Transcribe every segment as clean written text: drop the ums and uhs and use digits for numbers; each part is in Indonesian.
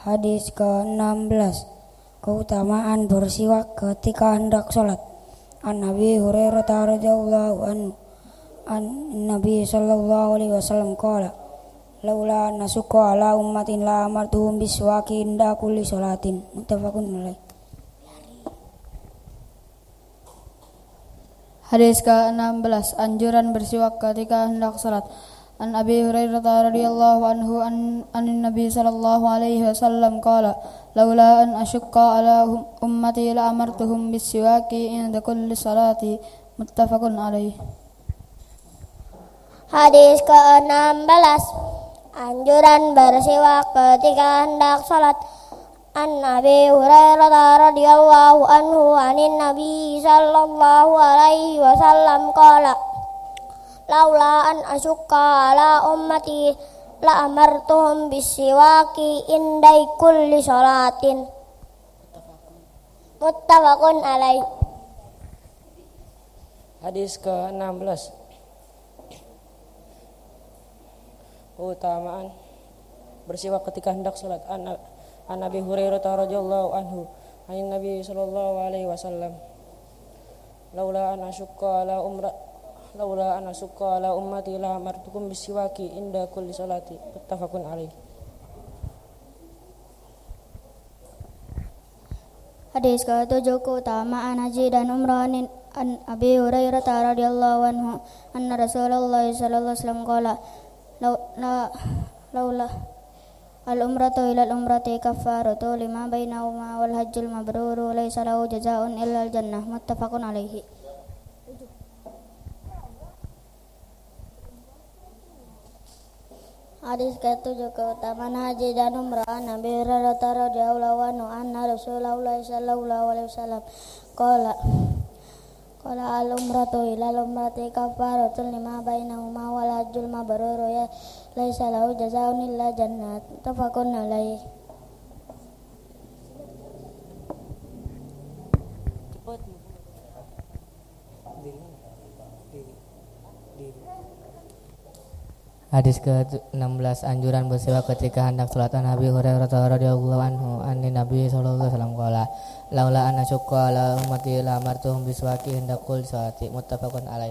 Hadis ke-16. Keutamaan bersiwak ketika hendak sholat. An Abi Hurairah radhiyallahu anhu an Nabi sallallahu alaihi wasallam qala laula nasuqa ala ummatin la amartuhum biswaki inda kulli sholatin. Muttafaqun alaih. Hadis ke-16. Anjuran bersiwak ketika hendak salat. An Abi Hurairah radhiyallahu anhu an Nabi sallallahu alaihi wasallam qala laula an asyqa ala ummati la amartuhum bis-siwaki inda kulli salati. Muttafaqun alaih. Hadis ke-16. Anjuran bersiwak ketika hendak salat. An Abi Hurairah radhiyallahu anhu anin Nabi sallallahu alaihi wasallam qala laula an asyqa ala ummati la amartuhum bisiwaki indai kulli sholatin. Muttafaqun alaih. Hadis ke-16. Keutamaan bersiwak ketika hendak salat. An Abi Hurairah radhiyallahu anhu anin Nabi sallallahu alaihi wasallam laula an asyqa ala ummati la amartukum bisiwaki inda kulli salati. Muttafaqun alaih. Hadis ke-7. Keutamaan haji dan umrah. An Abi Hurairah radhiyallahu anhu anna Rasulullah sallallahu alaihi wasallam qala laula al-umratu ila al-umrati kaffaratu lima bainahuma wal hajjul mabruru laysa lahu jazaa'un illa al-jannah. Muttafaqun alaihi. Hadis ke-7. Keutamaan haji dan umrah. Nabi Hurairah radhiyallahu anhu anna Rasulullah sallallahu alaihi wasallam qala al-umratu ila al-umrati kaffaratun lima bainahuma wal hajjul mabruru laisa lahu jazaa'un illa jannat. Muttafaqun alaih. Hadis ke-16. Anjuran bersiwak ketika hendak salat. Nabi Hurairah radhiyallahu anhu anni Nabi sallallahu alaihi wasallam qala laula an asyqa ala ummati la amartuhum biswaki inda kulli salati. Muttafaqun alaih.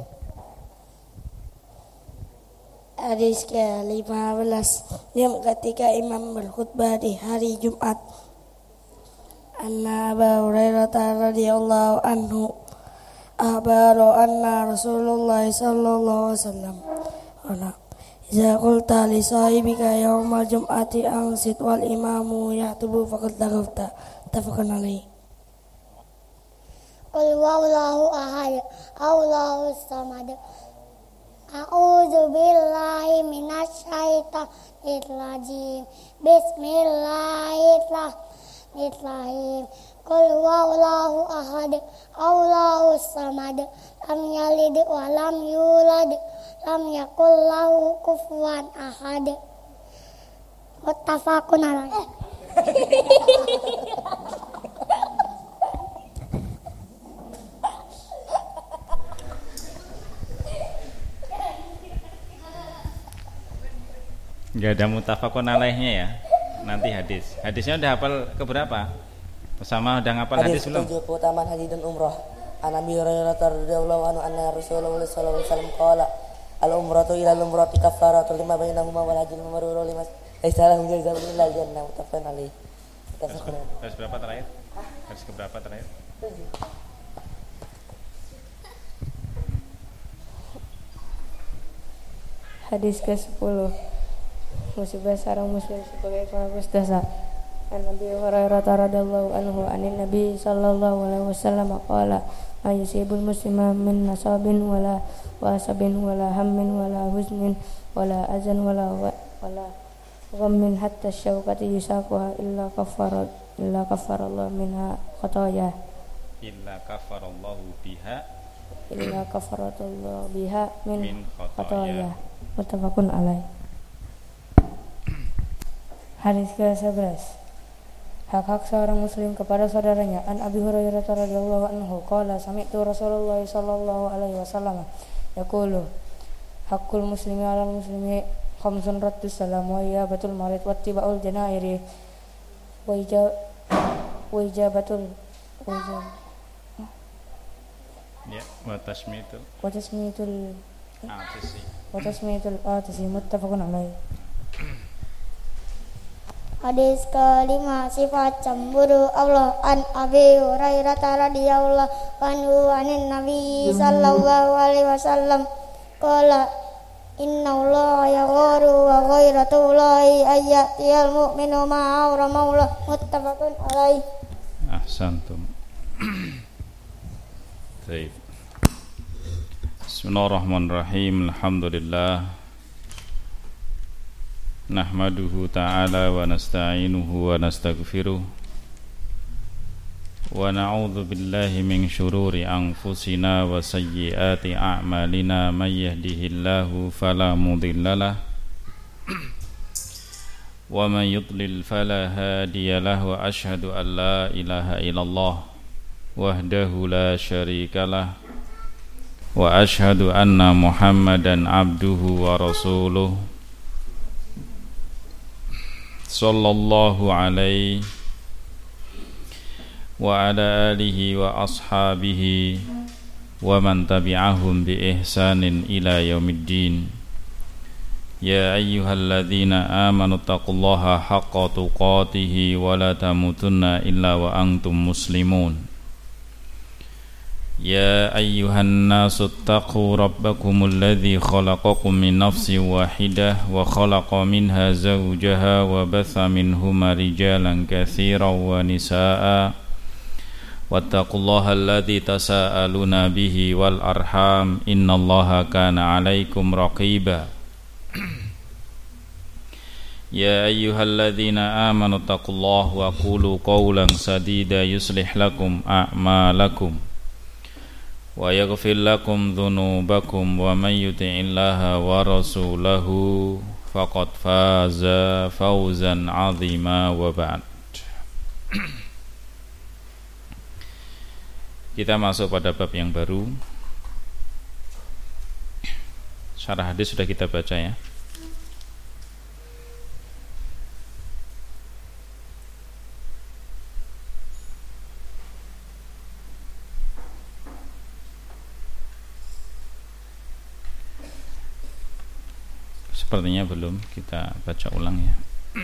Hadis ke-15. Diam ketika imam berkhutbah di hari Jumat. Anna Abu Hurairah radhiyallahu anhu akhbara anna Rasulullah sallallahu alaihi wasallam qala idza qulta li sahibika yawmal jum'ati ansit wal imamu yahtubu faqad laghafta. Muttafaqun alaih. Qul huwallahu ahad Allahus samad. A'udzu billahi minasy syaithanir rajim. Bismillahirrahmanirrahim. Qul huwallahu ahad Allahus samad. Lam yalid wa lam yulad. Lam yakul lahu kufuwan ahad. Muttafaqun alaih. Enggak ada muttafaqun alaihnya ya. Nanti hadisnya udah hafal keberapa? Sama udah ngapal hadis belum? Hadis 7. Keutamaan haji dan umrah. An Abi Hurairah radhiyallahu anhu anna Rasulullah sallallahu alaihi wasallam qala al-umratu ila al-umrati kaffaratu lima bainahuma wal hajjul mabrur lima laysa lahu jazaa'un illa al-jannah. Muttafaqun alaih. Hadis berapa terakhir? Hadis keberapa terakhir? 7. Hadis ke-10. Musibah seorang muslim sebagai penghapus dosa. An Nabi Hurairah radhiyallahu anhu anin Nabi sallallahu alaihi wasallam qala ayusibul muslima min nasabin wala wasabin wala hammin wala huznin wala azan wala ghammin hatta syauqati yusaquha illa kafarallahu minha khataya Illa kafarallahu biha min khataya. Muttafaqun alaih. Hadis ke-11. Hak-hak seorang muslim kepada saudaranya. An Abi Hurairah radhiyallahu anhu qala sami'tu Rasulullah sallallahu alaihi wasallam yaqulu haqqul muslimi 'alal muslimi khamsun raddus salam wa iyabatul marid wattiba'ul janairi wa ijabatul Ya, wa tasmitul atisi muttafaqun alaih. Hadis kelima, sifat cemburu Allah. An Abi Hurairah radhiyallahu anhu anin Nabi sallallahu alaihi wasallam qala inna Allah yagharu wa ghairatullahi ayyatiyal mu'minu ma'awra maulah muttafaqun alaih. Ahsantum. Baik. Bismillahirrahmanirrahim. Alhamdulillah. Nahmaduhu ta'ala wa nasta'inuhu wa nastaghfiruh wa na'udzu billahi min syururi anfusina wa sayyiati a'malina may yahdihillahu fala mudhillalah wa man yudlil fala hadiyalah wa asyhadu an la ilaha illallah wahdahu la syarikalah wa asyhadu anna Muhammadan abduhu wa rasuluh sallallahu alaihi wa ala alihi wa ashabihi wa man tabi'ahum bi ihsanin ila yaumiddin. Ya ayyuhalladzina amanu taqullaha haqqa tuqatih wa la tamutunna illa wa antum muslimun. Ya ayyuhan nasu taqu rabbakumul ladzi khalaqakum min nafsin wahidah wa khalaqa minha zawjaha wa batha minhuma rijalan katsiran wa nisaa'a wattaqullaha alladzi tasaaluna bihi wal arham innallaha kana 'alaikum raqiba. Ya ayyuhalladzina amanu taqullaha wa qulu qawlan sadida yuslih lakum a'malakum wa yaghfir lakum dhunubakum wa man yuti'illaha wa rasulahu faqad faza fawzan 'azima wa ba'd. Kita masuk pada bab yang baru. Syarah hadis sudah kita baca ya. Sepertinya belum, kita baca ulang ya.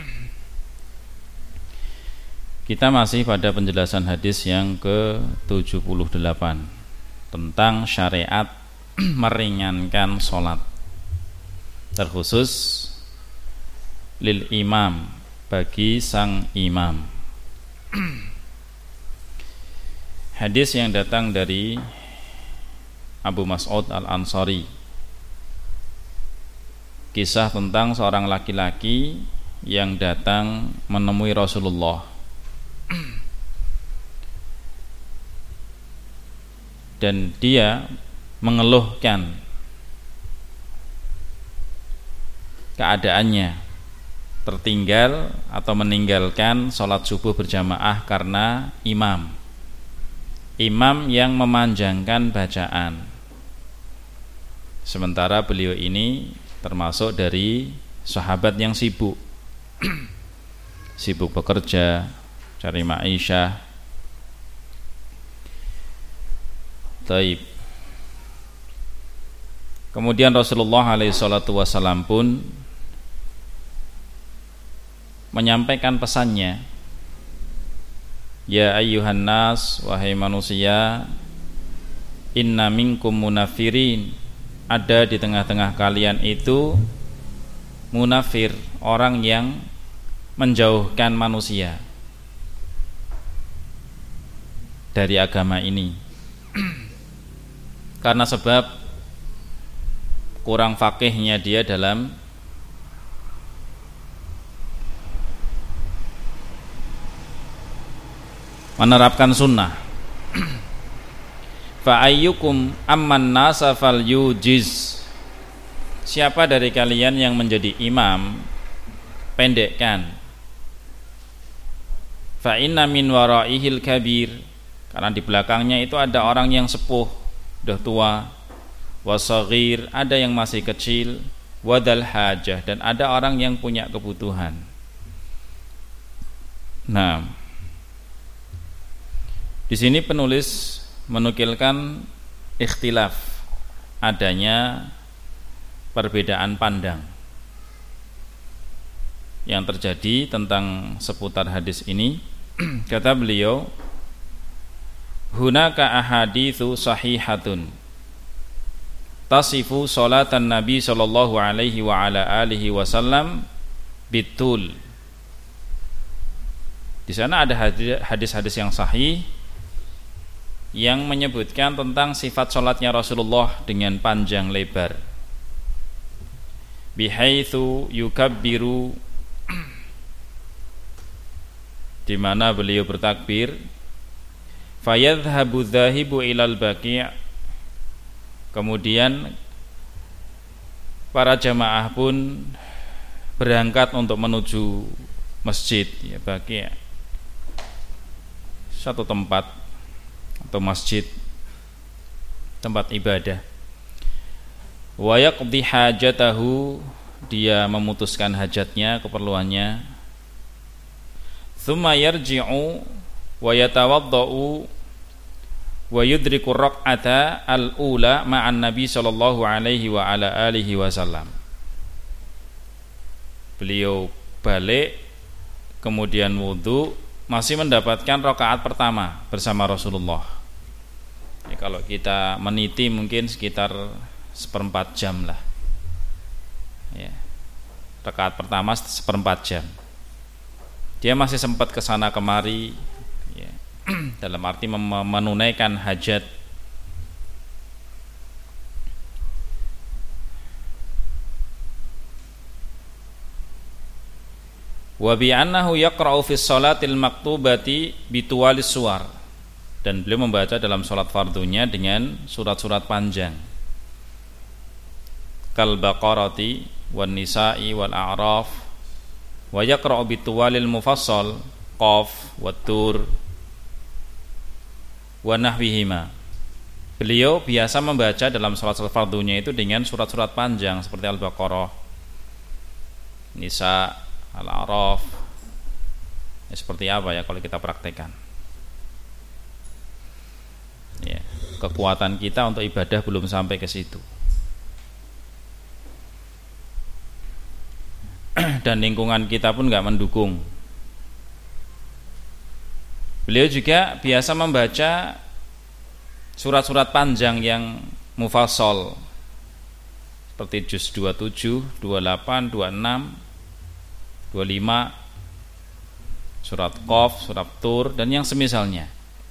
Kita masih pada penjelasan hadis yang ke-78 tentang syariat meringankan sholat, terkhusus lil imam, bagi sang imam. Hadis yang datang dari Abu Mas'ud Al-Ansari, kisah tentang seorang laki-laki yang datang menemui Rasulullah dan dia mengeluhkan keadaannya tertinggal atau meninggalkan sholat subuh berjamaah karena imam yang memanjangkan bacaan, sementara beliau ini termasuk dari sahabat yang sibuk bekerja, cari ma'isyah. Taib. Kemudian Rasulullah SAW pun menyampaikan pesannya, ya ayyuhan nas, wahai manusia, inna minkum munafirin, ada di tengah-tengah kalian itu munafir, orang yang menjauhkan manusia dari agama ini karena sebab kurang fakihnya dia dalam menerapkan sunnah. Fa ayyukum amman nasa fal yujiz, siapa dari kalian yang menjadi imam, pendekkan. Fa inna min waraihil kabir, karena di belakangnya itu ada orang yang sepuh, sudah tua, wasaghir, ada yang masih kecil, wadal hajah, dan ada orang yang punya kebutuhan. Nah, di sini penulis menukilkan ikhtilaf, adanya perbedaan pandang yang terjadi tentang seputar hadis ini. Kata beliau, hunaka ahaditsu sahihatun tasifu salatan nabi sallallahu alaihi wa ala alihi wasallam bitul. Di sana ada hadis-hadis yang sahih yang menyebutkan tentang sifat salatnya Rasulullah dengan panjang lebar. Bihaitsu yukabbiru, di mana beliau bertakbir, fayadhhabu dzahibu ilal baqi', kemudian para jamaah pun berangkat untuk menuju masjid, ya, baqi', satu tempat atau masjid, tempat ibadah. Wa yaqdi hajatahu, dia memutuskan hajatnya, keperluannya. Tsumma yarji'u wa yatawaddau wa yudriku raq'ata al-ula ma'an nabi sallallahu alaihi wa ala alihi wasallam. Beliau balik, kemudian wudu, masih mendapatkan rakaat pertama bersama Rasulullah. Ya, kalau kita meniti mungkin sekitar 1/4 jam lah, ya. Rakaat pertama 1/4 jam. Dia masih sempat kesana kemari, ya, dalam arti menunaikan hajat. Wa bi annahu yaqra'u fi sholatil maktubati bituwalis suwar, dan beliau membaca dalam sholat fardunya dengan surat-surat panjang, kal baqarati wan nisa'i wal a'raf, wa yaqra'u bituwalil mufassal qaf wat tur wa nahwihima. Beliau biasa membaca dalam salat-salat fardunya itu dengan surat-surat panjang seperti Al-Baqarah, Nisa, Al-A'raf. Ya, seperti apa ya kalau kita praktekkan? Ya, kekuatan kita untuk ibadah belum sampai ke situ. Dan lingkungan kita pun enggak mendukung. Beliau juga biasa membaca surat-surat panjang yang mufassal seperti juz 27, 28, 26, 25, surat Qaf, surat Tur, dan yang semisalnya.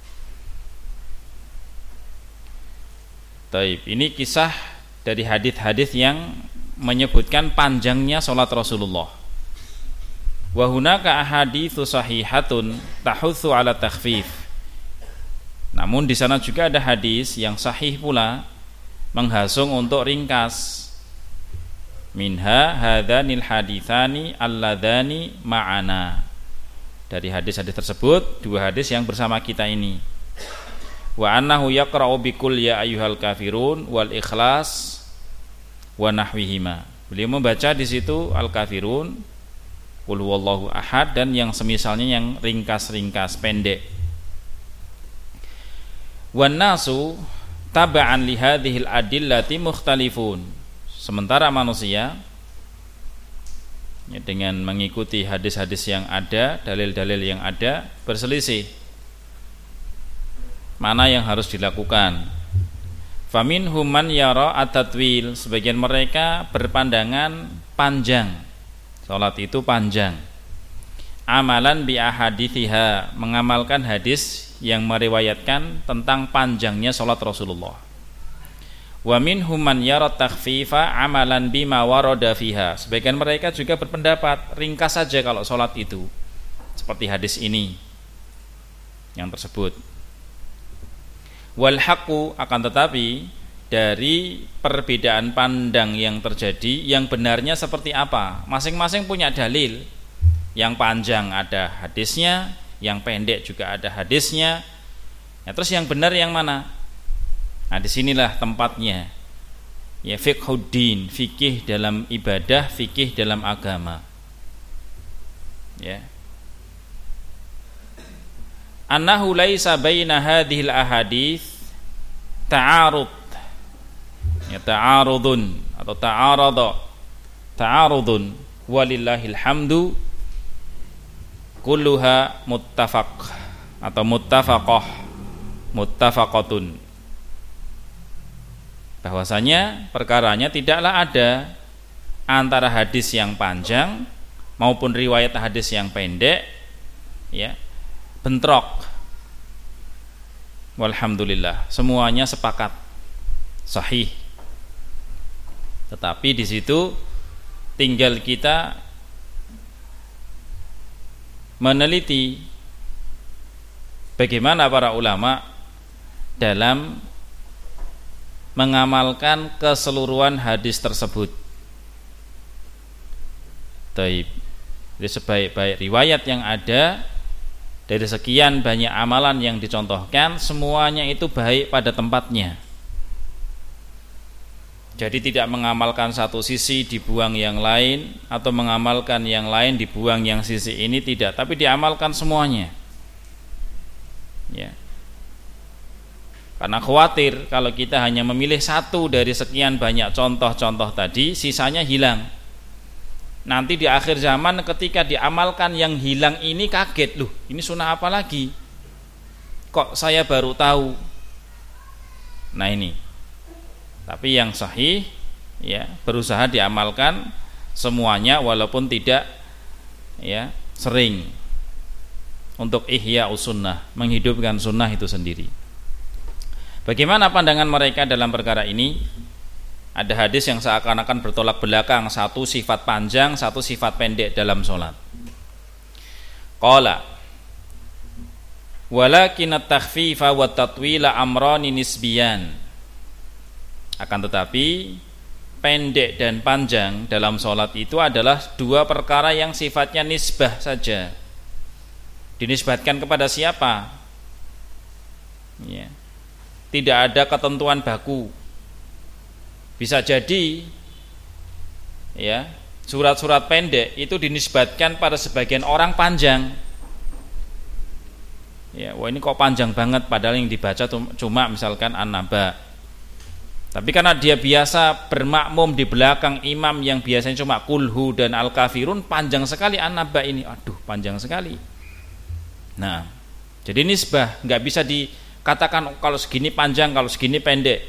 Taib, ini kisah dari hadis-hadis yang menyebutkan panjangnya salat Rasulullah. Wa hunaka ahaditsu sahihatun tahutsu ala takhfif. Namun di sana juga ada hadis yang sahih pula menghasung untuk ringkas. Minha hadanil haditsani alladani ma'ana. Dari hadis-hadis tersebut, dua hadis yang bersama kita ini. Wa annahu yaqra'u bikul ya ayyuhal kafirun wal ikhlas wa nahwihima. Beliau membaca di situ Al-Kafirun, Qul huwallahu ahad, dan yang semisalnya yang ringkas-ringkas pendek. Wan nasu taba'an li hadhil adillati mukhtalifun. Sementara manusia, ya, dengan mengikuti hadis-hadis yang ada, dalil-dalil yang ada, berselisih mana yang harus dilakukan. Faminhum man yara at-tatwil, sebagian mereka berpandangan panjang, salat itu panjang. Amalan bi ahadithiha, mengamalkan hadis yang meriwayatkan tentang panjangnya salat Rasulullah. Wa minhum man yara takhfifa amalan bima warada fiha, sebagian mereka juga berpendapat ringkas saja kalau salat itu, seperti hadis ini yang tersebut. Wal haqqu, akan tetapi dari perbedaan pandang yang terjadi, yang benarnya seperti apa? Masing-masing punya dalil. Yang panjang ada hadisnya, yang pendek juga ada hadisnya. Ya, terus yang benar yang mana? Nah, disinilah tempatnya. Ya, fiqhuddin, fikih dalam ibadah, fikih dalam agama. Ya. annahu laisa baina hadhil ahadits ta'arud, ya, ta'arudun atau ta'arudun walillahil hamdu kulluha muttafaq atau muttafaqatun, bahwasanya perkaranya tidaklah ada antara hadis yang panjang maupun riwayat hadis yang pendek, ya, bentrok. Walhamdulillah, semuanya sepakat sahih. Tetapi di situ tinggal kita meneliti bagaimana para ulama dalam mengamalkan keseluruhan hadis tersebut. Taib. Jadi sebaik-baik riwayat yang ada dari sekian banyak amalan yang dicontohkan, semuanya itu baik pada tempatnya. Jadi tidak mengamalkan satu sisi dibuang yang lain, atau mengamalkan yang lain dibuang yang sisi ini, tidak, tapi diamalkan semuanya. Ya. Karena khawatir kalau kita hanya memilih satu dari sekian banyak contoh-contoh tadi, sisanya hilang. Nanti di akhir zaman ketika diamalkan yang hilang ini kaget, loh ini sunnah apa lagi? Kok saya baru tahu? Nah ini. Tapi yang sahih, ya, berusaha diamalkan semuanya walaupun tidak, ya, sering, untuk ihya sunnah, menghidupkan sunnah itu sendiri. Bagaimana pandangan mereka dalam perkara ini? Ada hadis yang seakan-akan bertolak belakang, satu sifat panjang, satu sifat pendek dalam sholat. Qala walakin at-takhfifa wa tatwila amrani nisbiyan. Akan tetapi pendek dan panjang dalam sholat itu adalah dua perkara yang sifatnya nisbah saja. Dinisbatkan kepada siapa? Ya. Tidak ada ketentuan baku. Bisa jadi, ya, surat-surat pendek itu dinisbatkan pada sebagian orang panjang. Ya, wah ini kok panjang banget, padahal yang dibaca cuma misalkan An-Naba. Tapi karena dia biasa bermakmum di belakang imam yang biasanya cuma Kulhu dan Al-Kafirun, panjang sekali An-Naba ini. Aduh, panjang sekali. Nah, jadi nisbah, nggak bisa dikatakan kalau segini panjang, kalau segini pendek.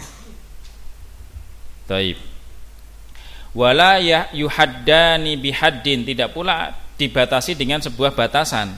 Taib. Wala yuhaddani bihaddin, tidak pula dibatasi dengan sebuah batasan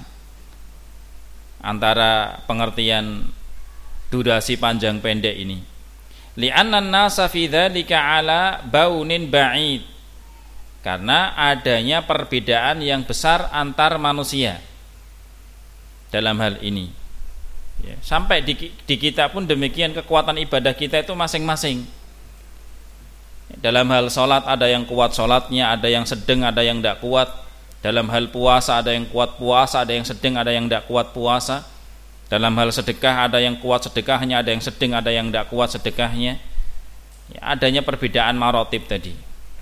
antara pengertian durasi panjang pendek ini. Li'anna an-nasa fi dzalika ala baunin ba'id, karena adanya perbedaan yang besar antar manusia dalam hal ini, ya, sampai di kita pun demikian, kekuatan ibadah kita itu masing-masing. Dalam hal sholat ada yang kuat sholatnya, ada yang sedang, ada yang tidak kuat. Dalam hal puasa ada yang kuat puasa, ada yang sedang, ada yang tidak kuat puasa. Dalam hal sedekah ada yang kuat sedekahnya, ada yang sedang, ada yang tidak kuat sedekahnya. Ya, adanya perbedaan marotib tadi.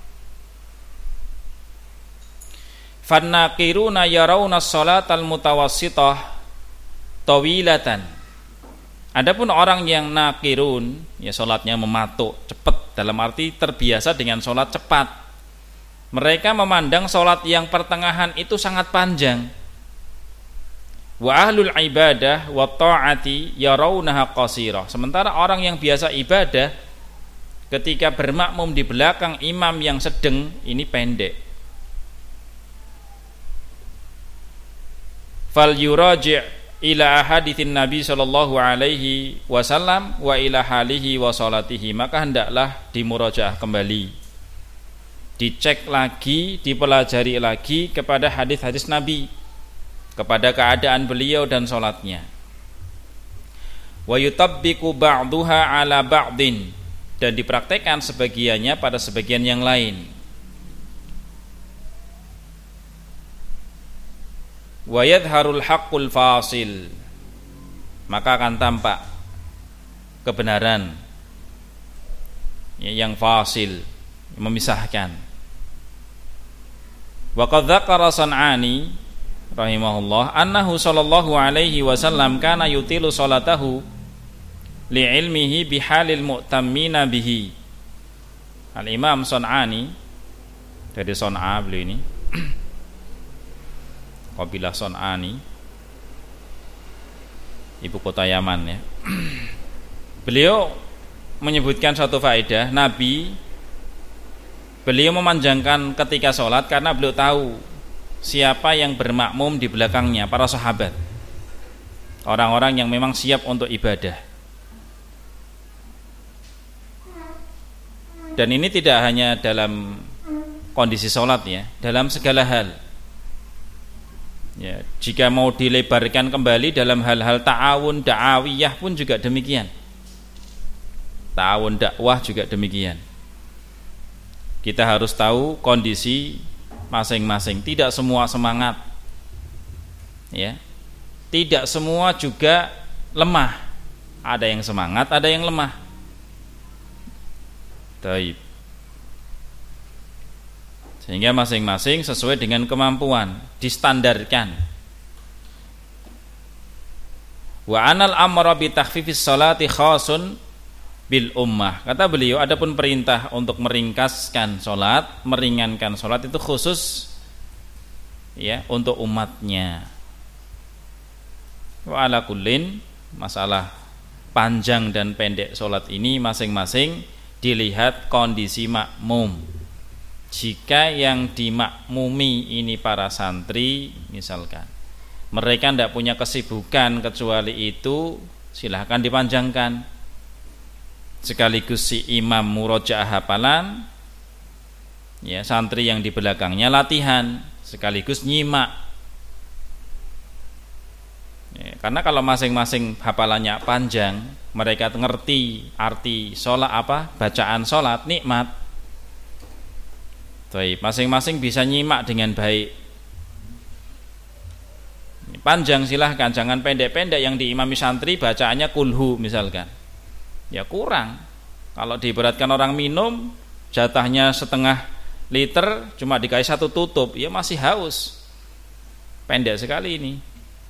Fannaqiruna yarawna sholatal mutawassithah tawilatan. Adapun orang yang nakirun, ya, sholatnya mematuk, cepat, dalam arti terbiasa dengan sholat cepat, mereka memandang sholat yang pertengahan itu sangat panjang. Wa ahlul ibadah wa ta'ati yarawnaha qasirah. Sementara orang yang biasa ibadah ketika bermakmum di belakang imam yang sedang, ini pendek. Fal yuraji' ila haditsin Nabi sallallahu alaihi wasallam wa ila halihi wa salatihi, maka hendaklah dimurajaah kembali, dicek lagi, dipelajari lagi kepada hadis-hadis Nabi, kepada keadaan beliau dan salatnya. Wa yutabbiqu ba'daha ala ba'din, dan dipraktekkan sebagiannya pada sebagian yang lain. Wa yadharul haqqul fasil, maka akan tampak kebenaran, ya, yang fasil, memisahkan. Wa qad dzakara San'ani rahimahullah annahu sallallahu alaihi wasallam kana yutilu salatahu li'ilmihi bihalil mu'tammina bihi. Al-Imam Son'ani dari Son'a, beliau ini kabilah Son'ani, ibu kota Yaman ya. Beliau menyebutkan suatu faedah, Nabi beliau memanjangkan ketika sholat karena beliau tahu siapa yang bermakmum di belakangnya, para sahabat, orang-orang yang memang siap untuk ibadah. Dan ini tidak hanya dalam kondisi sholat ya, dalam segala hal ya. Jika mau dilebarkan kembali dalam hal-hal ta'awun da'awiyah pun juga demikian, ta'awun dakwah juga demikian. Kita harus tahu kondisi masing-masing. Tidak semua semangat ya, tidak semua juga lemah. Ada yang semangat, ada yang lemah. Taib. Sehingga masing-masing sesuai dengan kemampuan, distandarkan. Wa anal amra bi takhfifis salati khasun bil ummah. Kata beliau, adapun perintah untuk meringkaskan salat, meringankan salat itu khusus ya untuk umatnya. Wa ala kullin, masalah panjang dan pendek salat ini masing-masing dilihat kondisi makmum. Jika yang dimakmumi ini para santri misalkan, mereka tidak punya kesibukan kecuali itu, silahkan dipanjangkan. Sekaligus si imam murojaah hafalan ya, santri yang di belakangnya latihan sekaligus nyimak ya, karena kalau masing-masing hafalannya panjang, mereka ngerti arti sholat apa, bacaan sholat, nikmat. Baik, masing-masing bisa nyimak dengan baik. Panjang silahkan, jangan pendek-pendek yang diimami santri bacaannya kulhu misalkan. Ya kurang. Kalau diibaratkan orang minum, jatahnya setengah liter cuma dikasih satu tutup, ya masih haus. Pendek sekali ini.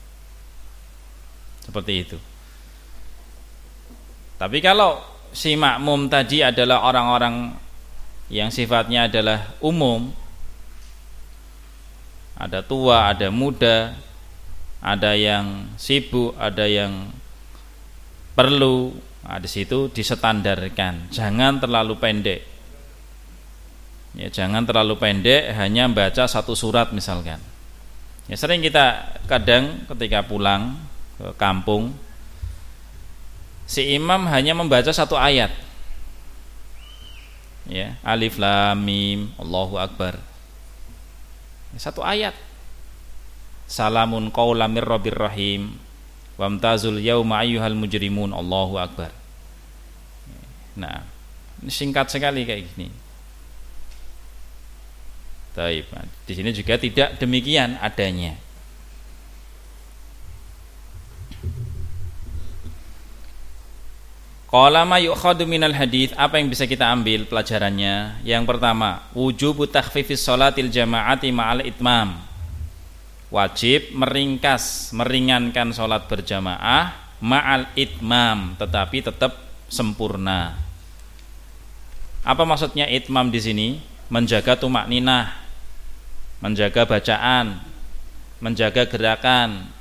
Seperti itu. Tapi kalau si makmum tadi adalah orang-orang yang sifatnya adalah umum, ada tua, ada muda, ada yang sibuk, ada yang perlu, nah, di situ disetandarkan, jangan terlalu pendek. Ya, jangan terlalu pendek, hanya baca satu surat misalkan. Ya, sering kita kadang ketika pulang ke kampung, si imam hanya membaca satu ayat. Ya, alif lam mim Allahu akbar. Satu ayat. Salamun qaulam mir rabbir rahim. Wamtazul yauma ayyuhal mujrimun Allahu akbar. Nah, ini singkat sekali kayak gini. Baik, di sini juga tidak demikian adanya. Qala ma yu'khadhu minal hadits, apa yang bisa kita ambil pelajarannya? Yang pertama, wujubu takhfifis sholatil jama'ati ma'al itmam. Wajib meringkas, meringankan sholat berjamaah ma'al itmam, tetapi tetap sempurna. Apa maksudnya itmam di sini? Menjaga tumakninah, menjaga bacaan, menjaga gerakan.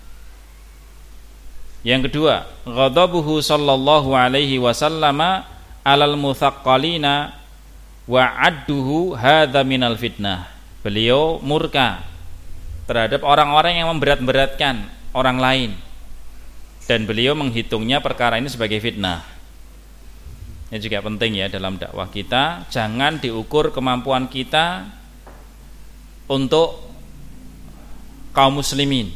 Yang kedua, ghadabuhu sallallahu alaihi wasallama alal muthaqqalina wa adduhu hadza minal fitnah. Beliau murka terhadap orang-orang yang memberat-beratkan orang lain, dan beliau menghitungnya perkara ini sebagai fitnah. Ini juga penting ya dalam dakwah kita, jangan diukur kemampuan kita untuk kaum muslimin.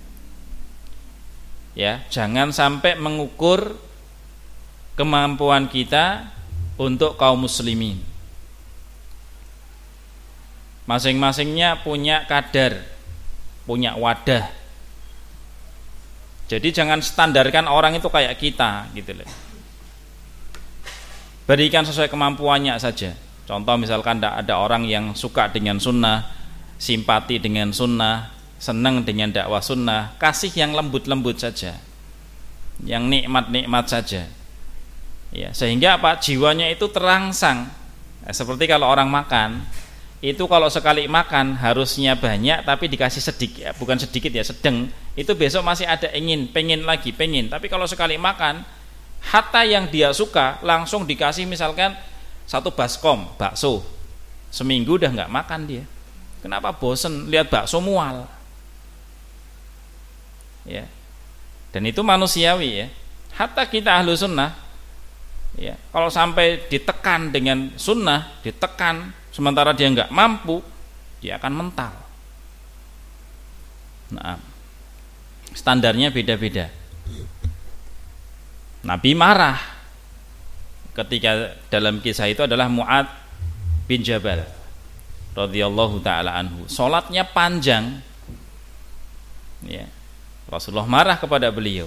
Ya, jangan sampai mengukur kemampuan kita untuk kaum muslimin. Masing-masingnya punya kadar, punya wadah. Jadi jangan standarkan orang itu kayak kita gitu loh. Berikan sesuai kemampuannya saja. Contoh misalkan ada orang yang suka dengan sunnah, simpati dengan sunnah, senang dengan dakwah sunnah, kasih yang lembut-lembut saja, yang nikmat-nikmat saja, ya, sehingga apa, jiwanya itu terangsang. Seperti kalau orang makan itu, kalau sekali makan harusnya banyak tapi dikasih sedikit, bukan sedikit ya, sedang, itu besok masih ada pengen lagi, tapi kalau sekali makan hatta yang dia suka langsung dikasih, misalkan 1 baskom bakso, seminggu udah nggak makan dia. Kenapa? Bosen lihat bakso, mual, ya. Dan itu manusiawi, ya. Hatta kita ahlu sunnah, ya, kalau sampai ditekan dengan sunnah, ditekan sementara dia nggak mampu, dia akan mental. Nah, standarnya beda-beda. Nabi marah ketika dalam kisah itu adalah Mu'ad bin Jabal radhiyallahu taala anhu. Salatnya panjang, ya. Rasulullah marah kepada beliau.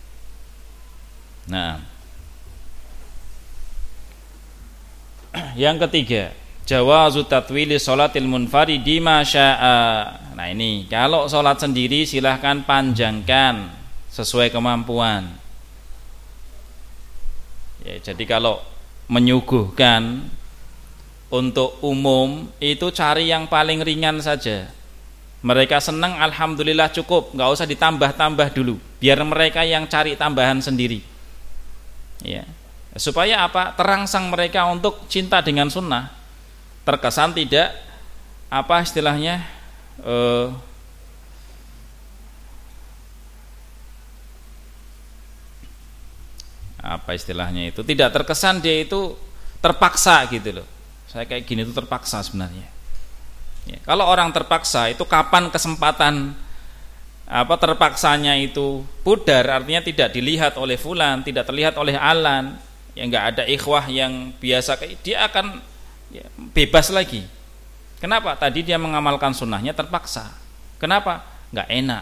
Nah, yang ketiga, jawazu tatwili sholatil munfaridi ma syaa. Nah, ini kalau sholat sendiri silahkan panjangkan sesuai kemampuan, ya. Jadi kalau menyuguhkan untuk umum itu cari yang paling ringan saja. Mereka senang, alhamdulillah cukup, nggak usah ditambah-tambah dulu, biar mereka yang cari tambahan sendiri, ya. Supaya apa? Terangsang mereka untuk cinta dengan sunnah. Terkesan tidak, apa istilahnya, apa istilahnya itu, tidak terkesan dia itu terpaksa gitu loh. Saya kayak gini itu terpaksa sebenarnya, ya. Kalau orang terpaksa itu kapan kesempatan apa terpaksanya itu pudar, artinya tidak dilihat oleh fulan, tidak terlihat oleh alan, ya, nggak ada ikhwah yang biasa, dia akan, ya, bebas lagi. Kenapa? Tadi dia mengamalkan sunnahnya terpaksa. Kenapa? Nggak enak.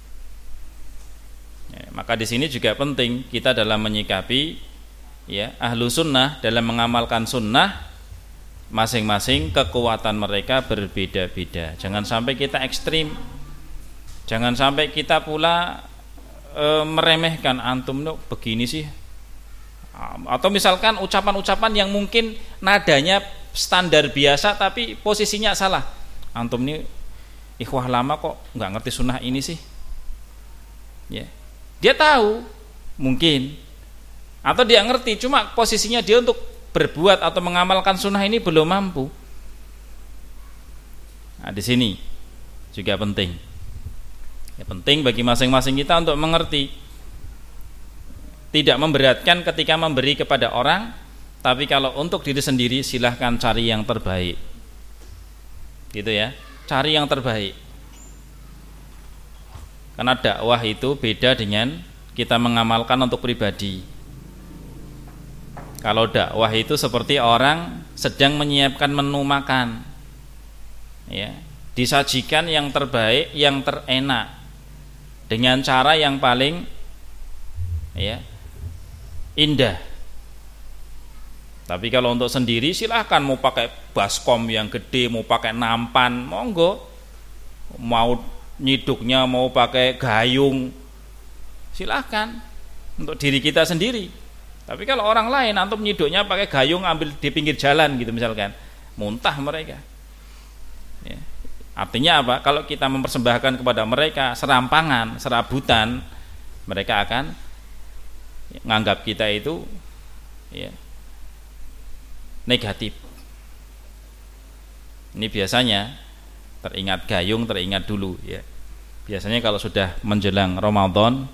Ya, maka di sini juga penting kita dalam menyikapi, ya, ahlu sunnah dalam mengamalkan sunnah, masing-masing kekuatan mereka berbeda-beda. Jangan sampai kita ekstrim, jangan sampai kita pula meremehkan, antum no begini sih, atau misalkan ucapan-ucapan yang mungkin nadanya standar biasa tapi posisinya salah. Antum ini ikhwah lama kok nggak ngerti sunnah ini sih, ya. Dia tahu mungkin, atau dia ngerti, cuma posisinya dia untuk berbuat atau mengamalkan sunnah ini belum mampu. Nah, di sini juga penting, ya, penting bagi masing-masing kita untuk mengerti, tidak memberatkan ketika memberi kepada orang, tapi kalau untuk diri sendiri silahkan cari yang terbaik, gitu ya, cari yang terbaik. Karena dakwah itu beda dengan kita mengamalkan untuk pribadi. Kalau dakwah itu seperti orang sedang menyiapkan menu makan, ya, disajikan yang terbaik, yang terenak, dengan cara yang paling, ya, indah. Tapi kalau untuk sendiri silahkan, mau pakai baskom yang gede, mau pakai nampan, monggo. Mau nyiduknya mau pakai gayung, silahkan untuk diri kita sendiri. Tapi kalau orang lain, antum nyiduknya pakai gayung ambil di pinggir jalan gitu misalkan, muntah mereka, ya. Artinya apa? Kalau kita mempersembahkan kepada mereka serampangan, serabutan, mereka akan menganggap kita itu, ya, negatif. Ini biasanya teringat gayung, teringat dulu, ya. Biasanya kalau sudah menjelang Ramadan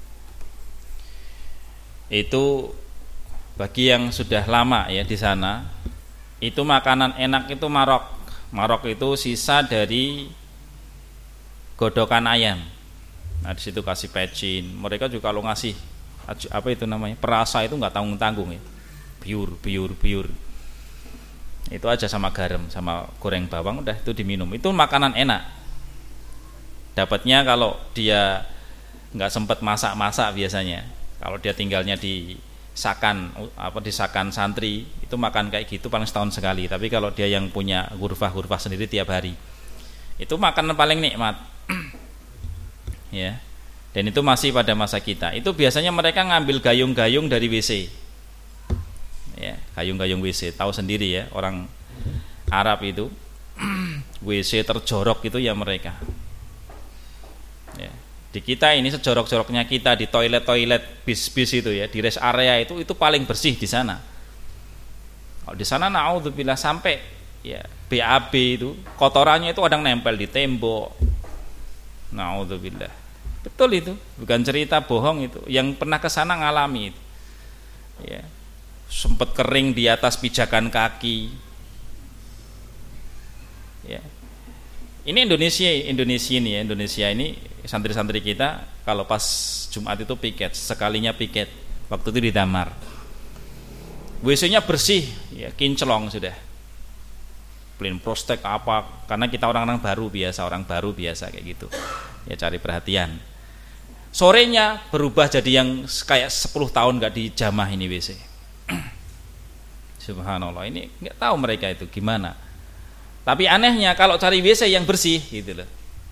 itu bagi yang sudah lama, ya, di sana, itu makanan enak itu marok. Marok itu sisa dari godokan ayam. Nah, di situ kasih pecin. Mereka juga kalau ngasih apa itu namanya, perasa itu nggak tanggung-tanggung, ya. Biur. Itu aja sama garam, sama goreng bawang, udah itu diminum. Itu makanan enak. Dapatnya kalau dia nggak sempat masak-masak biasanya. Kalau dia tinggalnya di sakan, di sakan santri, itu makan kayak gitu paling setahun sekali. Tapi kalau dia yang punya hurfah sendiri tiap hari, itu makanan paling nikmat. ya. Dan itu masih pada masa kita. Itu biasanya mereka ngambil gayung-gayung dari WC. Ya, gayung-gayung WC, tahu sendiri ya, orang Arab itu WC terjorok itu ya mereka. Ya. Di kita ini sejorok-joroknya kita di toilet-toilet bis-bis itu ya, di rest area itu paling bersih di sana. Kalau di sana naudzubillah sampai ya BAB itu kotorannya itu kadang nempel di tembok. Naudzubillah. Betul itu, bukan cerita bohong itu. Yang pernah ke sana ngalami itu. Ya. Sempat kering di atas pijakan kaki. Ya. Ini Indonesia ini santri-santri kita kalau pas Jumat itu piket, sekalinya piket. Waktu itu di Damar. WC-nya bersih, ya kinclong sudah. Plain prostek apa? Karena kita orang baru biasa kayak gitu. Ya cari perhatian. Sorenya berubah jadi yang kayak 10 tahun gak dijamah ini WC. Subhanallah, ini nggak tahu mereka itu gimana. Tapi anehnya kalau cari WC yang bersih gitu loh.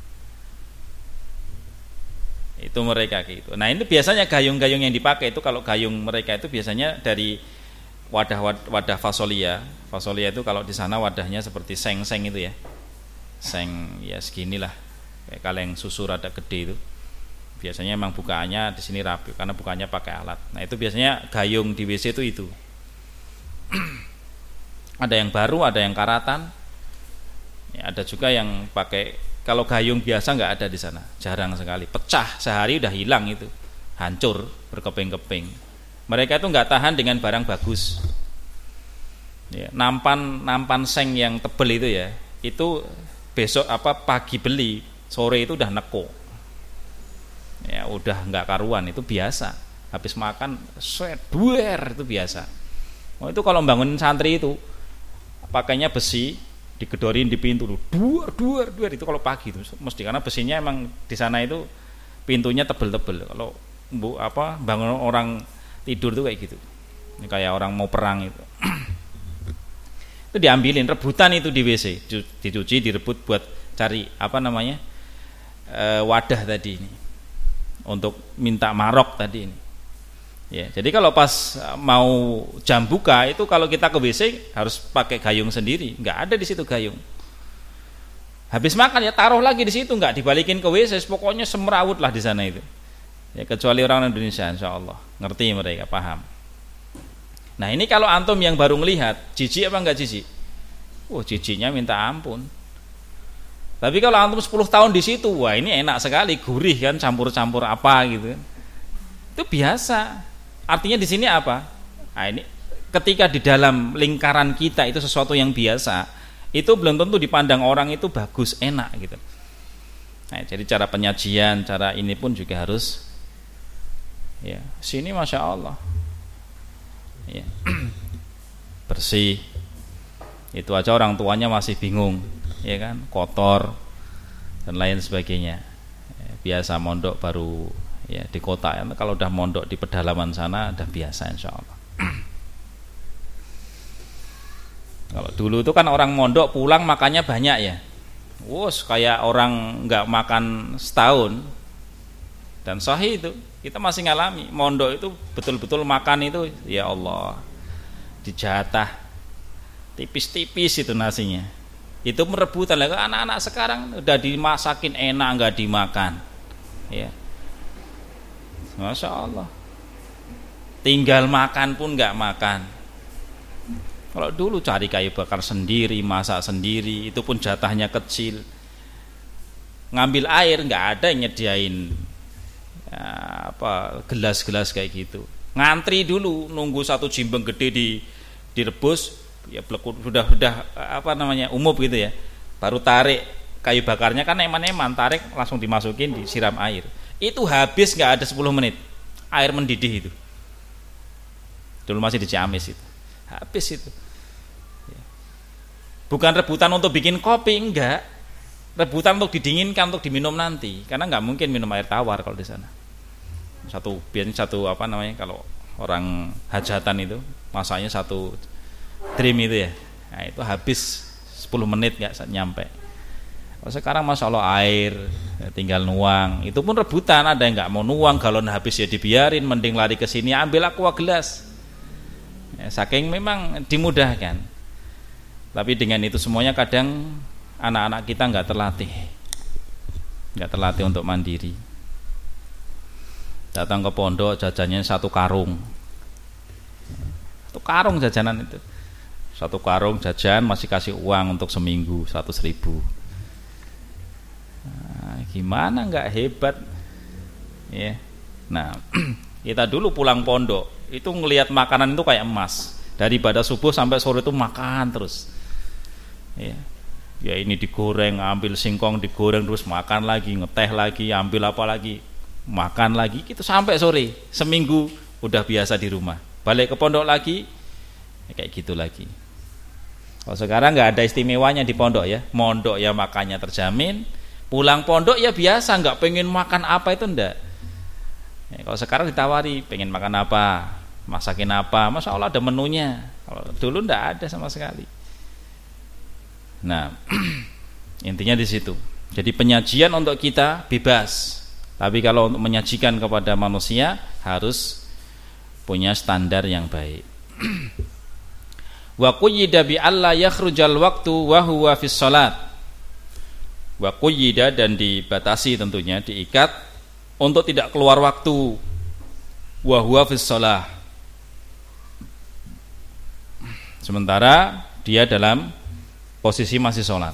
Itu mereka gitu. Nah, ini biasanya gayung-gayung yang dipakai itu kalau gayung mereka itu biasanya dari wadah fasolia. Fasolia itu kalau di sana wadahnya seperti seng-seng itu ya. Seng ya seginilah. Kayak kaleng susu rada gede itu. Biasanya emang bukaannya di sini rapi karena bukaannya pakai alat. Nah, itu biasanya gayung di WC itu. Ada yang baru, ada yang karatan. Ya, ada juga yang pakai, kalau gayung biasa nggak ada di sana, jarang sekali. Pecah sehari udah hilang itu, hancur berkeping-keping. Mereka itu nggak tahan dengan barang bagus. Ya, nampan seng yang tebel itu ya, itu besok pagi beli, sore itu udah neko. Ya udah nggak karuan, itu biasa. Habis makan duer itu biasa. Oh, itu kalau bangun santri itu pakainya besi, digedorin di pintu duer itu kalau pagi itu mesti, karena besinya emang di sana itu pintunya tebel-tebel. Kalau bangun orang tidur tuh kayak gitu. Ini kayak orang mau perang itu. Itu diambilin, rebutan itu di WC, dicuci, direbut buat cari wadah tadi ini. Untuk minta marok tadi ini. Ya, jadi kalau pas mau jam buka itu kalau kita ke WC harus pakai gayung sendiri, nggak ada di situ gayung. Habis makan ya taruh lagi di situ, nggak dibalikin ke WC, pokoknya semrawut lah di sana itu. Ya kecuali orang Indonesia, insya Allah ngerti mereka, paham. Nah ini kalau antum yang baru melihat, jijik apa enggak jijik? Jijiknya minta ampun. Tapi kalau antum 10 tahun di situ, wah ini enak sekali, gurih kan, campur-campur apa gitu. Itu biasa. Artinya di sini apa? Nah ini ketika di dalam lingkaran kita itu sesuatu yang biasa, itu belum tentu dipandang orang itu bagus, enak gitu. Nah, jadi cara penyajian, cara ini pun juga harus ya, sini Masya Allah ya. Bersih. Itu aja orang tuanya masih bingung, ya kan, kotor dan lain sebagainya. Biasa mondok baru ya di kota ya. Kalau udah mondok di pedalaman sana udah biasa insya Allah. Kalau dulu itu kan orang mondok pulang makannya banyak ya. Kayak orang nggak makan setahun. Dan sahih itu, kita masih ngalami mondok itu betul-betul makan itu ya Allah dijatah tipis-tipis itu nasinya. Itu merebutan lah. Anak-anak sekarang udah dimasakin enak nggak dimakan. Ya. Masya Allah. Tinggal makan pun nggak makan. Kalau dulu cari kayu bakar sendiri, masak sendiri, itu pun jatahnya kecil. Ngambil air nggak ada yang nyediain gelas-gelas kayak gitu. Ngantri dulu, nunggu satu jimbeng gede direbus, ya sudah umum gitu ya. Baru tarik kayu bakarnya kan eman-eman, tarik langsung dimasukin, disiram air. Itu habis nggak ada 10 menit, air mendidih itu. Dulu masih di Ciamis itu. Habis itu. Bukan rebutan untuk bikin kopi, enggak. Rebutan untuk didinginkan, untuk diminum nanti. Karena enggak mungkin minum air tawar kalau di sana. Biasanya kalau orang hajatan itu masaknya satu dream itu ya. Nah, itu habis 10 menit enggak nyampe. Sekarang Masya Allah air tinggal nuang, itu pun rebutan, ada yang nggak mau nuang, galon habis ya dibiarin, mending lari ke sini ambil aqua gelas. Ya, saking memang dimudahkan. Tapi dengan itu semuanya kadang anak-anak kita nggak terlatih untuk mandiri. Datang ke pondok jajannya 1 karung. 1 karung jajanan itu. 1 karung jajan masih kasih uang untuk seminggu 100.000. Nah, gimana nggak hebat ya. Nah kita dulu pulang pondok itu ngelihat makanan itu kayak emas, daripada subuh sampai sore itu makan terus ya ini digoreng, ambil singkong digoreng terus makan lagi, ngeteh lagi, ambil apa lagi, makan lagi gitu sampai sore. Seminggu udah biasa di rumah, balik ke pondok lagi ya kayak gitu lagi. Kalau sekarang nggak ada istimewanya di pondok ya, mondok ya makannya terjamin, pulang pondok ya biasa, nggak pengen makan apa itu enggak ya. Kalau sekarang ditawari pengen makan apa, masakin apa, Masya Allah ada menunya. Kalau dulu enggak ada sama sekali. Nah intinya di situ. Jadi penyajian untuk kita bebas, tapi kalau untuk menyajikan kepada manusia harus punya standar yang baik. Wa quyida bi alla yakhrujal waqtu wa huwa fis shalat. Wa quyida, dan dibatasi tentunya, diikat untuk tidak keluar waktu, wa huwa fis shalah, sementara dia dalam posisi masih sholat.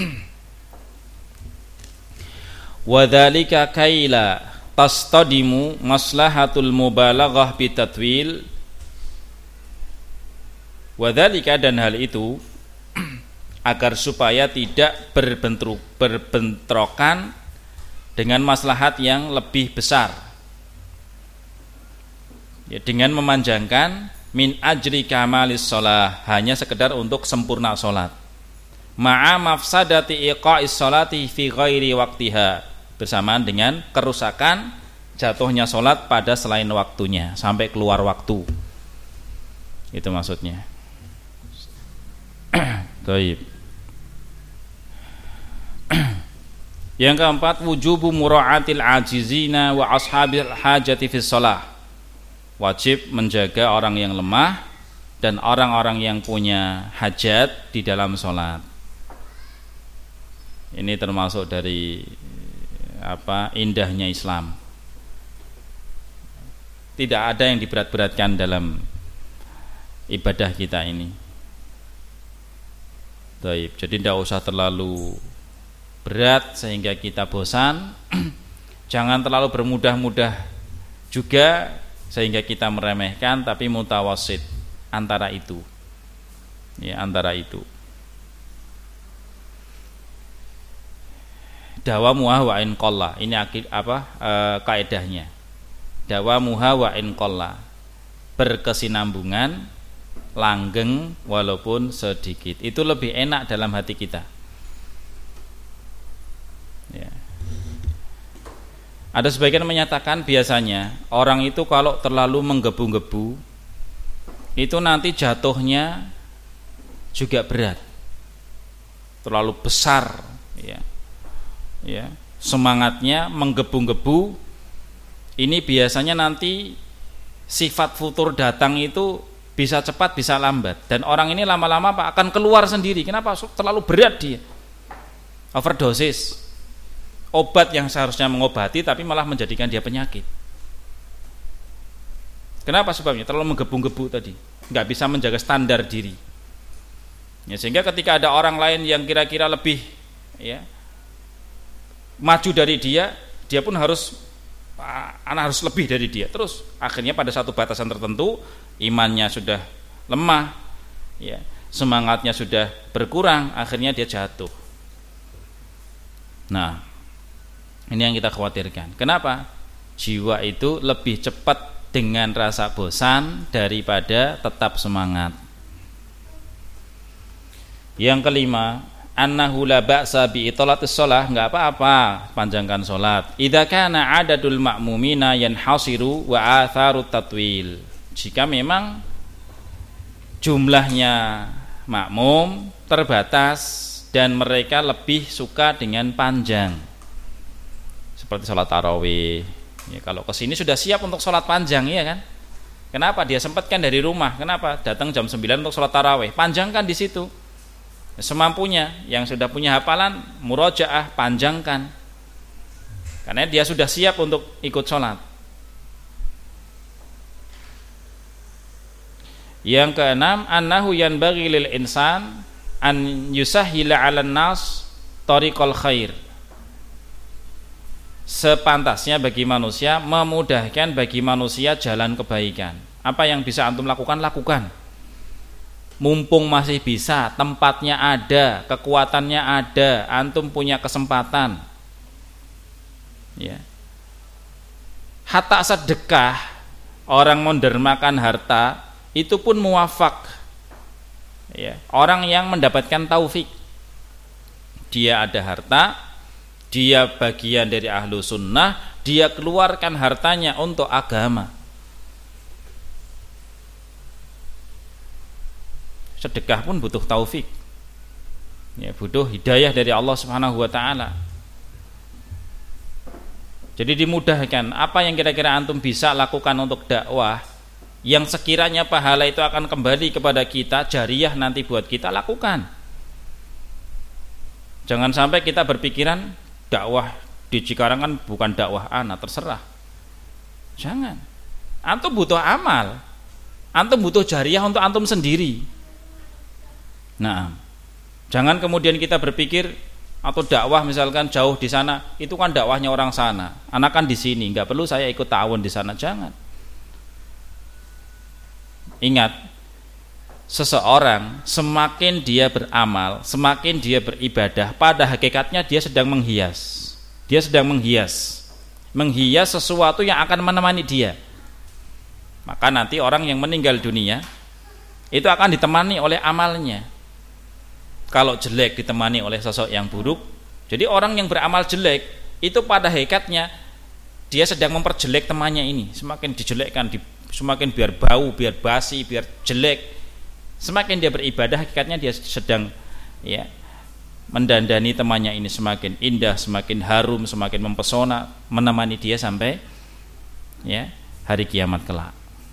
Wa dzalika kaila tastadimu maslahatul mubalaghah bitatwil. Wa dzalika, dan hal itu agar supaya tidak berbentrokan dengan maslahat yang lebih besar ya, dengan memanjangkan min ajri kamalis shalah, hanya sekedar untuk sempurna sholat, ma'a mafsadati iqa'is sholati fi ghairi waqtiha, bersamaan dengan kerusakan jatuhnya sholat pada selain waktunya sampai keluar waktu. Itu maksudnya. Baik. Yang keempat, wujubu mura'atil ajizina wa ashabil hajati fis shalah. Wajib menjaga orang yang lemah dan orang-orang yang punya hajat di dalam sholat. Ini termasuk dari indahnya Islam. Tidak ada yang diberat-beratkan dalam ibadah kita ini. Baik, jadi tidak usah terlalu berat sehingga kita bosan. Jangan terlalu bermudah-mudah juga sehingga kita meremehkan, tapi mutawasid, antara itu. Ya, antara itu. Dawamuha wa in qalla. Ini kaidahnya. Dawamuha wa in qalla. Berkesinambungan, langgeng walaupun sedikit. Itu lebih enak dalam hati kita. Ya. Ada sebagian menyatakan biasanya orang itu kalau terlalu menggebu-gebu itu nanti jatuhnya juga berat, terlalu besar, ya. Semangatnya menggebu-gebu, ini biasanya nanti sifat futur datang itu bisa cepat bisa lambat, dan orang ini lama-lama akan keluar sendiri. Kenapa? Terlalu berat dia, overdosis. Obat yang seharusnya mengobati tapi malah menjadikan dia penyakit. Kenapa sebabnya? Terlalu menggebu-gebu tadi, nggak bisa menjaga standar diri. Ya, sehingga ketika ada orang lain yang kira-kira lebih maju dari dia pun harus lebih dari dia. Terus akhirnya pada satu batasan tertentu imannya sudah lemah, semangatnya sudah berkurang, akhirnya dia jatuh. Nah, ini yang kita khawatirkan. Kenapa? Jiwa itu lebih cepat dengan rasa bosan daripada tetap semangat. Yang kelima, annahu la ba'sa bi italatis shalah, enggak apa-apa panjangkan salat. Idza kana adadul ma'mumina yanhasiru wa atharut tatwil. Jika memang jumlahnya makmum terbatas dan mereka lebih suka dengan panjang seperti sholat tarawih ya. Kalau kesini sudah siap untuk sholat panjang ya kan, kenapa dia sempatkan dari rumah, kenapa datang jam 9 untuk sholat tarawih, panjangkan di situ semampunya. Yang sudah punya hafalan murojaah, panjangkan, karena dia sudah siap untuk ikut sholat. Yang keenam, annahu yanbaghi lil insan an yusahhila 'alan nas tariqal khair. Sepantasnya bagi manusia memudahkan bagi manusia jalan kebaikan. Apa yang bisa antum lakukan, lakukan. Mumpung masih bisa, tempatnya ada, kekuatannya ada, antum punya kesempatan. Ya. Hatta sedekah, orang mendermakan harta itu pun muwafaq ya, orang yang mendapatkan taufik. Dia ada harta, dia bagian dari ahlu sunnah, dia keluarkan hartanya untuk agama. Sedekah pun butuh taufik ya, butuh hidayah dari Allah Subhanahu wa ta'ala. Jadi dimudahkan. Apa yang kira-kira antum bisa lakukan untuk dakwah yang sekiranya pahala itu akan kembali kepada kita, jariyah nanti buat kita, lakukan. Jangan sampai kita berpikiran dakwah di Cikarang kan bukan dakwah terserah. Jangan. Antum butuh amal, antum butuh jariyah untuk antum sendiri. Nah, jangan kemudian kita berpikir atau dakwah misalkan jauh di sana, itu kan dakwahnya orang sana, anak kan di sini, nggak perlu saya ikut ta'awun di sana. Jangan. Ingat, seseorang semakin dia beramal, semakin dia beribadah, pada hakikatnya dia sedang menghias. Dia sedang menghias sesuatu yang akan menemani dia. Maka nanti orang yang meninggal dunia itu akan ditemani oleh amalnya. Kalau jelek ditemani oleh sosok yang buruk. Jadi orang yang beramal jelek itu pada hakikatnya dia sedang memperjelek temannya ini. Semakin dijelekkan, semakin biar bau, biar basi, biar jelek. Semakin dia beribadah, hakikatnya dia sedang ya mendandani temannya ini semakin indah, semakin harum, semakin mempesona, menemani dia sampai ya hari kiamat kelak.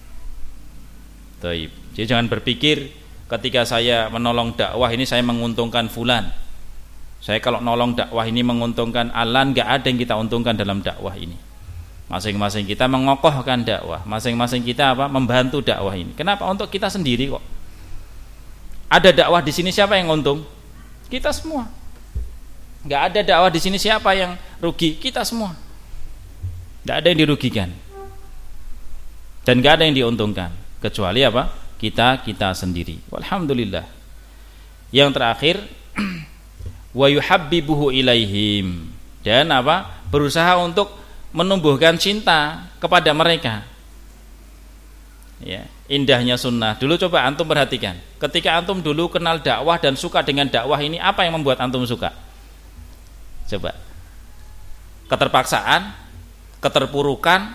Taib. Jadi jangan berpikir ketika saya menolong dakwah ini saya menguntungkan fulan. Saya kalau nolong dakwah ini menguntungkan alan, enggak ada yang kita untungkan dalam dakwah ini. Masing-masing kita mengokohkan dakwah, masing-masing kita membantu dakwah ini. Kenapa? Untuk kita sendiri kok. Ada dakwah di sini siapa yang untung? Kita semua. Enggak ada dakwah di sini siapa yang rugi? Kita semua. Enggak ada yang dirugikan. Dan enggak ada yang diuntungkan kecuali apa? Kita sendiri. Walhamdulillah. Yang terakhir wa yuhabbibuhu ilaihim, dan apa? Berusaha untuk menumbuhkan cinta kepada mereka. Ya, indahnya sunnah. Dulu coba antum perhatikan, ketika antum dulu kenal dakwah dan suka dengan dakwah ini, apa yang membuat antum suka? Coba. Keterpaksaan, keterpurukan,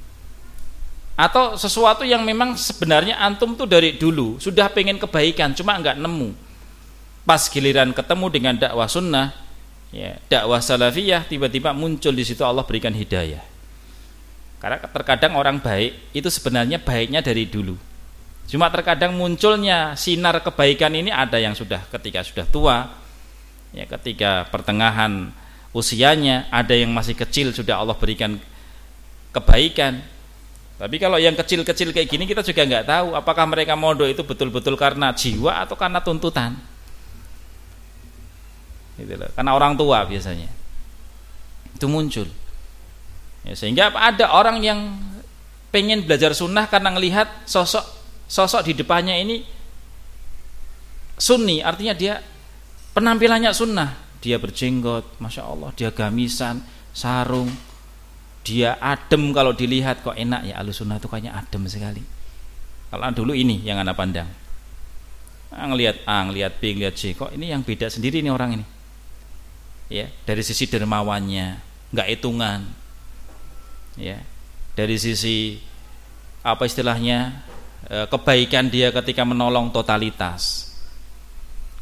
atau sesuatu yang memang sebenarnya antum tuh dari dulu sudah pengen kebaikan, cuma enggak nemu. Pas giliran ketemu dengan dakwah sunnah, ya, dakwah salafiyah, tiba-tiba muncul di situ, Allah berikan hidayah. Karena terkadang orang baik itu sebenarnya baiknya dari dulu, cuma terkadang munculnya sinar kebaikan ini ada yang sudah ketika sudah tua, ya, ketika pertengahan usianya, ada yang masih kecil sudah Allah berikan kebaikan. Tapi kalau yang kecil-kecil kayak gini kita juga nggak tahu apakah mereka mondok itu betul-betul karena jiwa atau karena tuntutan. Gitu loh. Karena orang tua biasanya itu muncul ya, sehingga ada orang yang pengen belajar sunnah karena melihat sosok di depannya ini sunni, artinya dia penampilannya sunnah, dia berjenggot, masya Allah, dia gamisan, sarung, dia adem, kalau dilihat kok enak ya, Ahlus Sunnah itu kayaknya adem sekali. Kalau dulu ini yang anak pandang, ngelihat A, ngelihat B, ngelihat C, kok ini yang beda sendiri nih orang ini. Ya, dari sisi dermawannya, nggak hitungan. Ya, dari sisi apa istilahnya, kebaikan dia ketika menolong totalitas.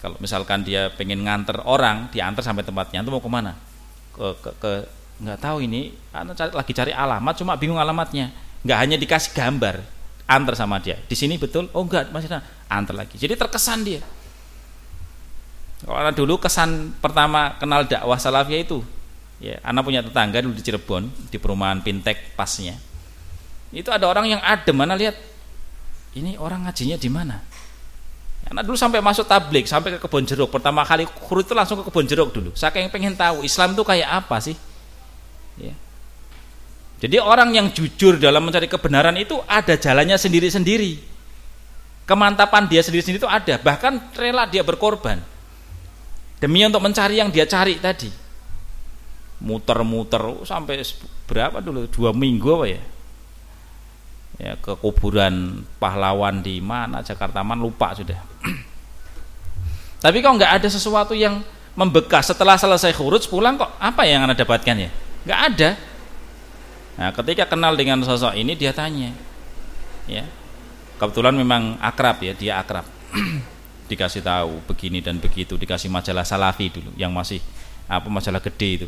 Kalau misalkan dia pengen nganter orang, diantar sampai tempatnya, itu mau kemana? Ke nggak tahu ini, lagi cari alamat, cuma bingung alamatnya. Nggak hanya dikasih gambar, antar sama dia. Di sini betul? Oh enggak, masih antar lagi. Jadi terkesan dia. Kalau dulu kesan pertama kenal dakwah salafiyah itu, ya, anak punya tetangga dulu di Cirebon, di perumahan Pintek pasnya. Itu ada orang yang adem, mana lihat ini orang ngajinya di mana? Anak dulu sampai masuk tablik, sampai ke kebun jeruk. Pertama kali khurut itu langsung ke kebun jeruk dulu. Saya pengen tahu Islam itu kayak apa sih? Ya. Jadi orang yang jujur dalam mencari kebenaran itu ada jalannya sendiri-sendiri. Kemantapan dia sendiri-sendiri itu ada. Bahkan rela dia berkorban demi untuk mencari yang dia cari tadi. Muter-muter sampai berapa dulu? 2 minggu apa ya? Ya, ke kuburan pahlawan di mana Jakarta Man, lupa sudah. Tapi kok nggak ada sesuatu yang membekas setelah selesai khuruj pulang, kok apa yang Anda dapatkan ya? Nggak ada. Nah, ketika kenal dengan sosok ini dia tanya, ya, kebetulan memang akrab ya, dia akrab. Dikasih tahu begini dan begitu, dikasih majalah Salafi dulu yang masih majalah gede itu.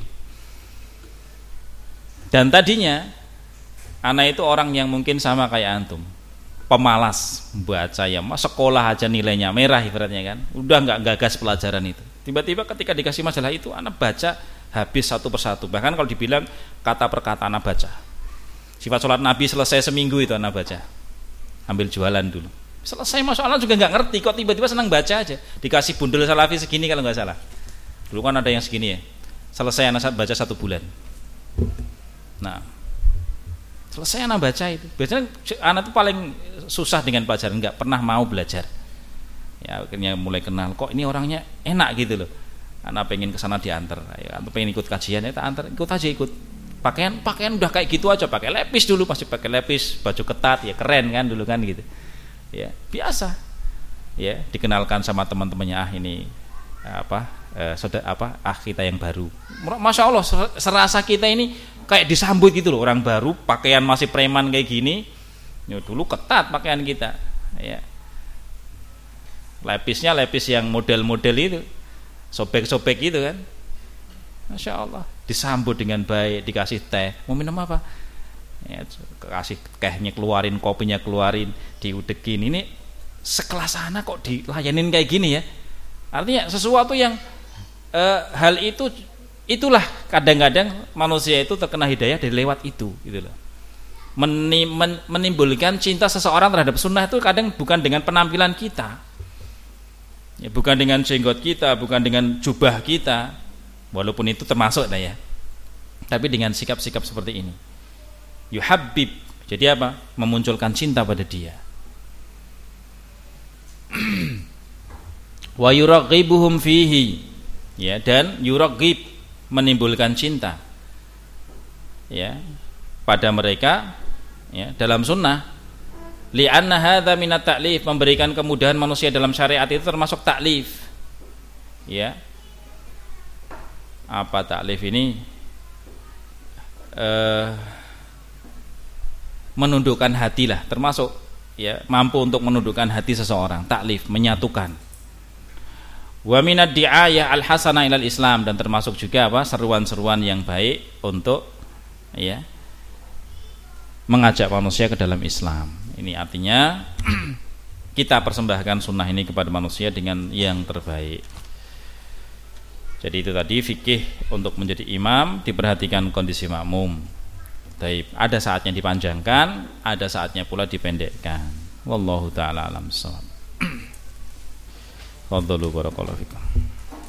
Dan tadinya anak itu orang yang mungkin sama kayak antum, pemalas baca ya, sekolah aja nilainya merah ibaratnya kan, udah nggak gagas pelajaran itu. Tiba-tiba ketika dikasih majalah itu, anak baca habis satu persatu. Bahkan kalau dibilang kata per kata anak baca. Sifat sholat Nabi selesai seminggu itu anak baca, ambil jualan dulu. Selesai masalah juga nggak ngerti, kok tiba-tiba senang baca aja. Dikasih bundel Salafi segini kalau nggak salah. Dulu kan ada yang segini ya. Selesai anak baca 1 bulan. Nah, selesai anak baca itu. Biasanya anak itu paling susah dengan pelajaran, nggak pernah mau belajar. Ya akhirnya mulai kenal, kok ini orangnya enak gitu loh. Anak pengen kesana diantar, ya, atau pengen ikut kajian ya, antar, ikut aja ikut. Pakaian udah kayak gitu aja, pakai lepis dulu, masih pakai lepis, baju ketat, ya keren kan dulu kan gitu. Ya biasa. Ya dikenalkan sama teman-temannya, ini kita yang baru. Masya Allah, serasa kita ini kayak disambut gitu loh, orang baru, pakaian masih preman kayak gini. Ya, dulu ketat pakaian kita. Ya. Lepisnya lepis yang model-model itu, sobek-sobek gitu kan. Masya Allah, disambut dengan baik, dikasih teh. Mau minum apa? Ya, kasih tehnya keluarin, kopinya keluarin, diudekin. Ini sekelas anak kok dilayanin kayak gini ya. Artinya sesuatu yang hal itu, itulah kadang-kadang manusia itu terkena hidayah dari lewat itu, gitu loh. Menimbulkan cinta seseorang terhadap sunnah itu kadang bukan dengan penampilan kita, ya, bukan dengan jenggot kita, bukan dengan jubah kita, walaupun itu termasuk ya, tapi dengan sikap-sikap seperti ini. Yuhabbib, jadi apa? Memunculkan cinta pada dia. Wa yuraghibuhum fihi, ya, dan yuraghib, menimbulkan cinta, ya, pada mereka, ya, dalam sunnah. Li'anna hadza minat ta'lif, memberikan kemudahan manusia dalam syariat itu termasuk taklif. Ya. Apa taklif ini? Menundukkan hati lah, termasuk, ya, mampu untuk menundukkan hati seseorang, taklif, menyatukan. Wa minad di'ayah al-hasanah ilal Islam, dan termasuk juga apa? Seruan-seruan yang baik untuk, ya, mengajak manusia ke dalam Islam. Ini artinya kita persembahkan sunnah ini kepada manusia dengan yang terbaik. Jadi itu tadi fikih untuk menjadi imam, diperhatikan kondisi makmum. Taib, ada saatnya dipanjangkan, ada saatnya pula dipendekkan. Wallahu taala alam shawab. Fadlu barakallahu fikum.